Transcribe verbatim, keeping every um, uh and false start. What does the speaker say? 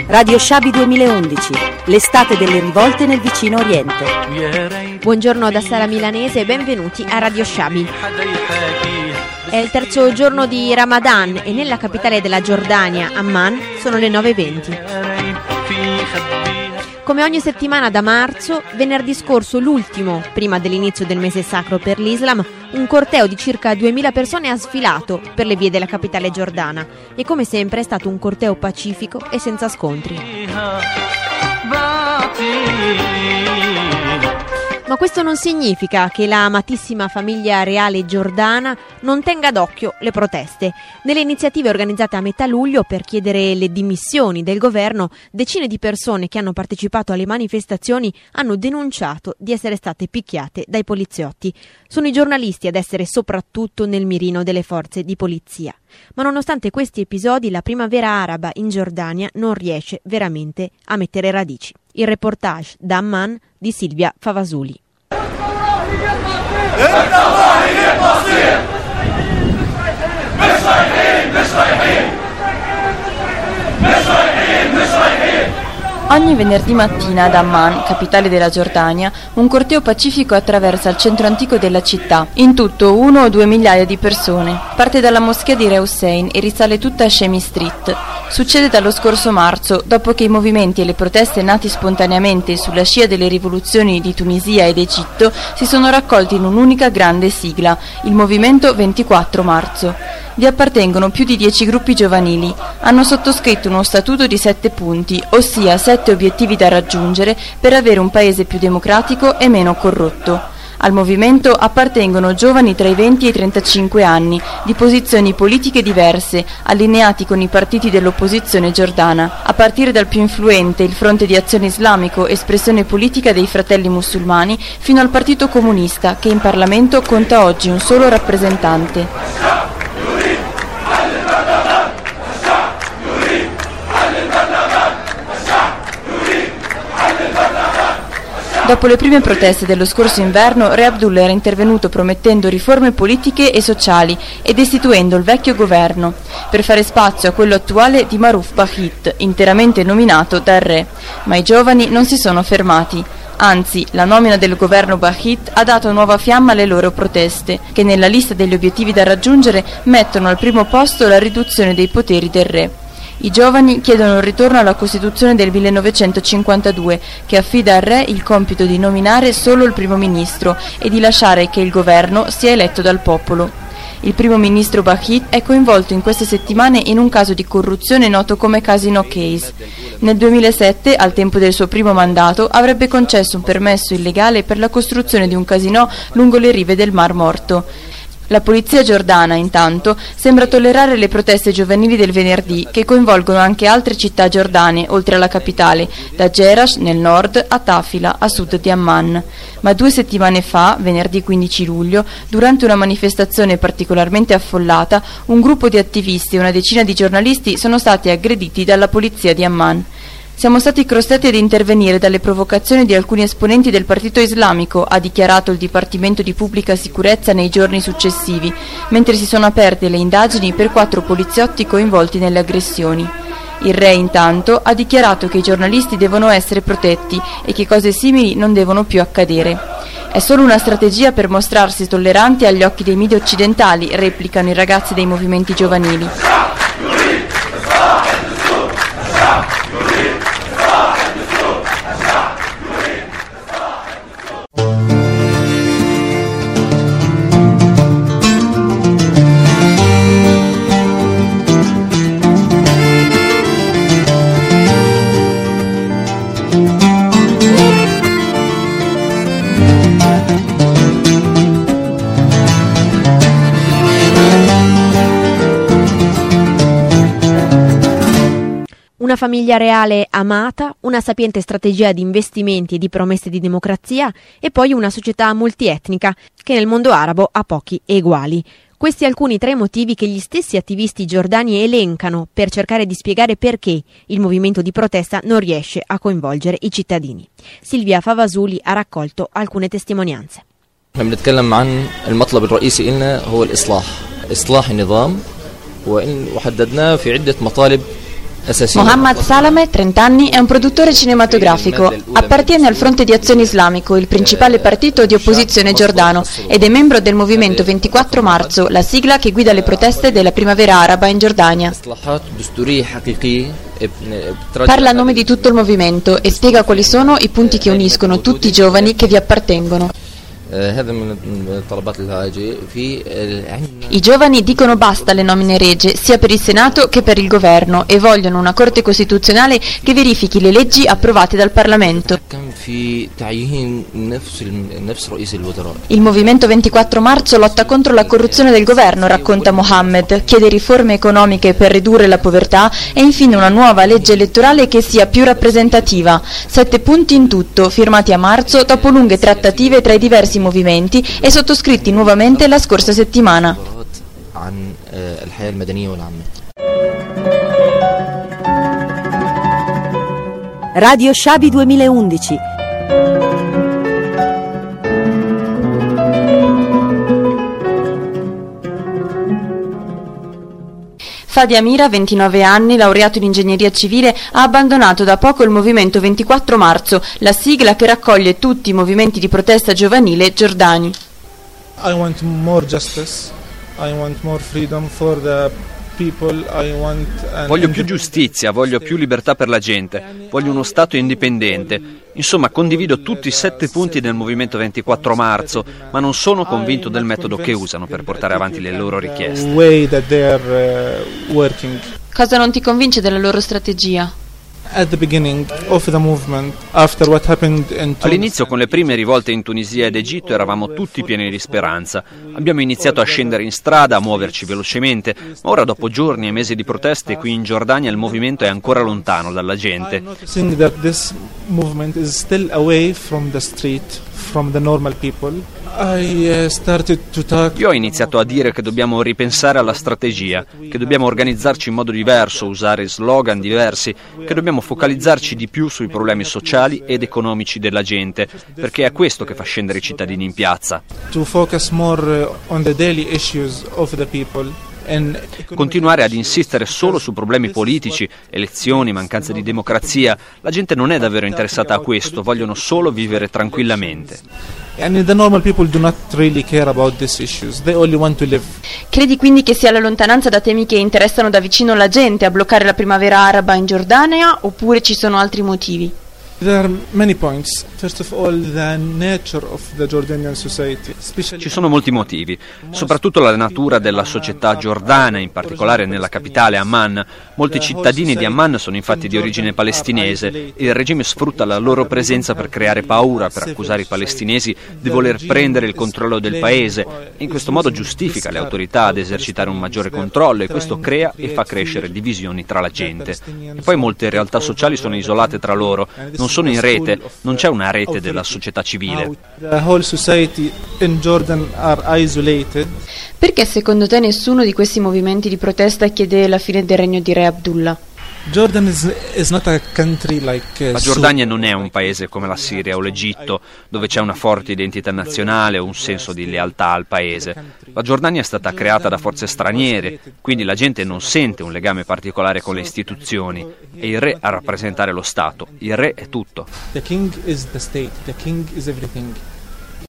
Radio Shabi duemilaundici, l'estate delle rivolte nel vicino Oriente. Buongiorno da Sara Milanese e benvenuti a Radio Shabi. È il terzo giorno di Ramadan e nella capitale della Giordania, Amman, sono le nove e venti. Come ogni settimana da marzo, venerdì scorso, l'ultimo, prima dell'inizio del mese sacro per l'Islam, un corteo di circa duemila persone ha sfilato per le vie della capitale giordana e come sempre è stato un corteo pacifico e senza scontri. Ma questo non significa che la amatissima famiglia reale giordana non tenga d'occhio le proteste. Nelle iniziative organizzate a metà luglio per chiedere le dimissioni del governo, decine di persone che hanno partecipato alle manifestazioni hanno denunciato di essere state picchiate dai poliziotti. Sono i giornalisti ad essere soprattutto nel mirino delle forze di polizia. Ma nonostante questi episodi, la primavera araba in Giordania non riesce veramente a mettere radici. Il reportage da Amman di Silvia Favasuli. Ogni venerdì mattina ad Amman, capitale della Giordania, un corteo pacifico attraversa il centro antico della città. In tutto uno o due migliaia di persone. Parte dalla moschea di Re Hussein e risale tutta a Shemi Street. Succede dallo scorso marzo, dopo che i movimenti e le proteste nati spontaneamente sulla scia delle rivoluzioni di Tunisia ed Egitto si sono raccolti in un'unica grande sigla, il Movimento ventiquattro marzo. Vi appartengono più di dieci gruppi giovanili. Hanno sottoscritto uno statuto di sette punti, ossia sette obiettivi da raggiungere per avere un paese più democratico e meno corrotto. Al movimento appartengono giovani tra i venti e i trentacinque anni, di posizioni politiche diverse, allineati con i partiti dell'opposizione giordana, a partire dal più influente, il Fronte di Azione Islamico, espressione politica dei Fratelli Musulmani, fino al Partito Comunista, che in Parlamento conta oggi un solo rappresentante. Dopo le prime proteste dello scorso inverno, Re Abdul era intervenuto promettendo riforme politiche e sociali e destituendo il vecchio governo, per fare spazio a quello attuale di Maruf Bahit, interamente nominato dal re. Ma i giovani non si sono fermati. Anzi, la nomina del governo Bahit ha dato nuova fiamma alle loro proteste, che nella lista degli obiettivi da raggiungere mettono al primo posto la riduzione dei poteri del re. I giovani chiedono il ritorno alla Costituzione del millenovecentocinquantadue, che affida al re il compito di nominare solo il primo ministro e di lasciare che il governo sia eletto dal popolo. Il primo ministro Bahit è coinvolto in queste settimane in un caso di corruzione noto come Casino Case. Nel duemilasette, al tempo del suo primo mandato, avrebbe concesso un permesso illegale per la costruzione di un casinò lungo le rive del Mar Morto. La polizia giordana, intanto, sembra tollerare le proteste giovanili del venerdì, che coinvolgono anche altre città giordane, oltre alla capitale, da Gerash nel nord a Tafila, a sud di Amman. Ma due settimane fa, venerdì quindici luglio, durante una manifestazione particolarmente affollata, un gruppo di attivisti e una decina di giornalisti sono stati aggrediti dalla polizia di Amman. Siamo stati costretti ad intervenire dalle provocazioni di alcuni esponenti del Partito Islamico, ha dichiarato il Dipartimento di Pubblica Sicurezza nei giorni successivi, mentre si sono aperte le indagini per quattro poliziotti coinvolti nelle aggressioni. Il re, intanto, ha dichiarato che i giornalisti devono essere protetti e che cose simili non devono più accadere. È solo una strategia per mostrarsi tolleranti agli occhi dei media occidentali, replicano i ragazzi dei movimenti giovanili. Una famiglia reale amata, una sapiente strategia di investimenti e di promesse di democrazia e poi una società multietnica che nel mondo arabo ha pochi eguali. Questi alcuni tra i motivi che gli stessi attivisti giordani elencano per cercare di spiegare perché il movimento di protesta non riesce a coinvolgere i cittadini. Silvia Favasuli ha raccolto alcune testimonianze. احنا بنتكلم عن المطلب الرئيسي لنا هو الإصلاح إصلاح النظام وحددناه في عدة مطالب Mohammad Salameh, trenta anni, è un produttore cinematografico. Appartiene al Fronte di Azione Islamico, il principale partito di opposizione giordano, ed è membro del movimento ventiquattro marzo, la sigla che guida le proteste della primavera araba in Giordania. Parla a nome di tutto il movimento e spiega quali sono i punti che uniscono tutti i giovani che vi appartengono. I giovani dicono basta alle nomine regie sia per il Senato che per il governo e vogliono una Corte Costituzionale che verifichi le leggi approvate dal Parlamento. Il movimento ventiquattro marzo lotta contro la corruzione del governo, racconta Mohammed, chiede riforme economiche per ridurre la povertà e infine una nuova legge elettorale che sia più rappresentativa. Sette punti in tutto, firmati a marzo dopo lunghe trattative tra i diversi movimenti e sottoscritti nuovamente la scorsa settimana. Radio Shabi duemilaundici. Fadi Amira, ventinove anni, laureato in ingegneria civile, ha abbandonato da poco il movimento ventiquattro marzo, la sigla che raccoglie tutti i movimenti di protesta giovanile giordani. I want more justice. I want more freedom for the people. I want an Voglio più giustizia, voglio più libertà per la gente, voglio uno Stato indipendente. Insomma, condivido tutti i sette punti del movimento ventiquattro marzo, ma non sono convinto del metodo che usano per portare avanti le loro richieste. Cosa non ti convince della loro strategia? All'inizio, con le prime rivolte in Tunisia ed Egitto, eravamo tutti pieni di speranza. Abbiamo iniziato a scendere in strada, a muoverci velocemente, ma ora, dopo giorni e mesi di proteste, qui in Giordania il movimento è ancora lontano dalla gente. Io ho iniziato a dire che dobbiamo ripensare alla strategia, che dobbiamo organizzarci in modo diverso, usare slogan diversi, che dobbiamo focalizzarci di più sui problemi sociali ed economici della gente, perché è questo che fa scendere i cittadini in piazza. To focus more on the daily issues of the people. Continuare ad insistere solo su problemi politici, elezioni, mancanza di democrazia, la gente non è davvero interessata a questo, vogliono solo vivere tranquillamente. Credi quindi che sia la lontananza da temi che interessano da vicino la gente a bloccare la primavera araba in Giordania, oppure ci sono altri motivi? There are many points. First of all, the nature of the Jordanian society. Ci sono molti motivi, soprattutto la natura della società giordana, in particolare nella capitale Amman. Molti cittadini di Amman sono infatti di origine palestinese e il regime sfrutta la loro presenza per creare paura, per accusare i palestinesi di voler prendere il controllo del paese. In questo modo giustifica le autorità ad esercitare un maggiore controllo e questo crea e fa crescere divisioni tra la gente. E poi molte realtà sociali sono isolate tra loro, non sono in rete, non c'è una rete della società civile. Perché secondo te nessuno di questi movimenti di protesta chiede la fine del regno di Re Abdullah? Jordan is, is not a country like, uh, la Giordania non è un paese come la Siria o l'Egitto, dove c'è una forte identità nazionale o un senso di lealtà al paese. La Giordania è stata creata da forze straniere, quindi la gente non sente un legame particolare con le istituzioni. È il re a rappresentare lo Stato. Il re è tutto. The king is the state. The king is everything.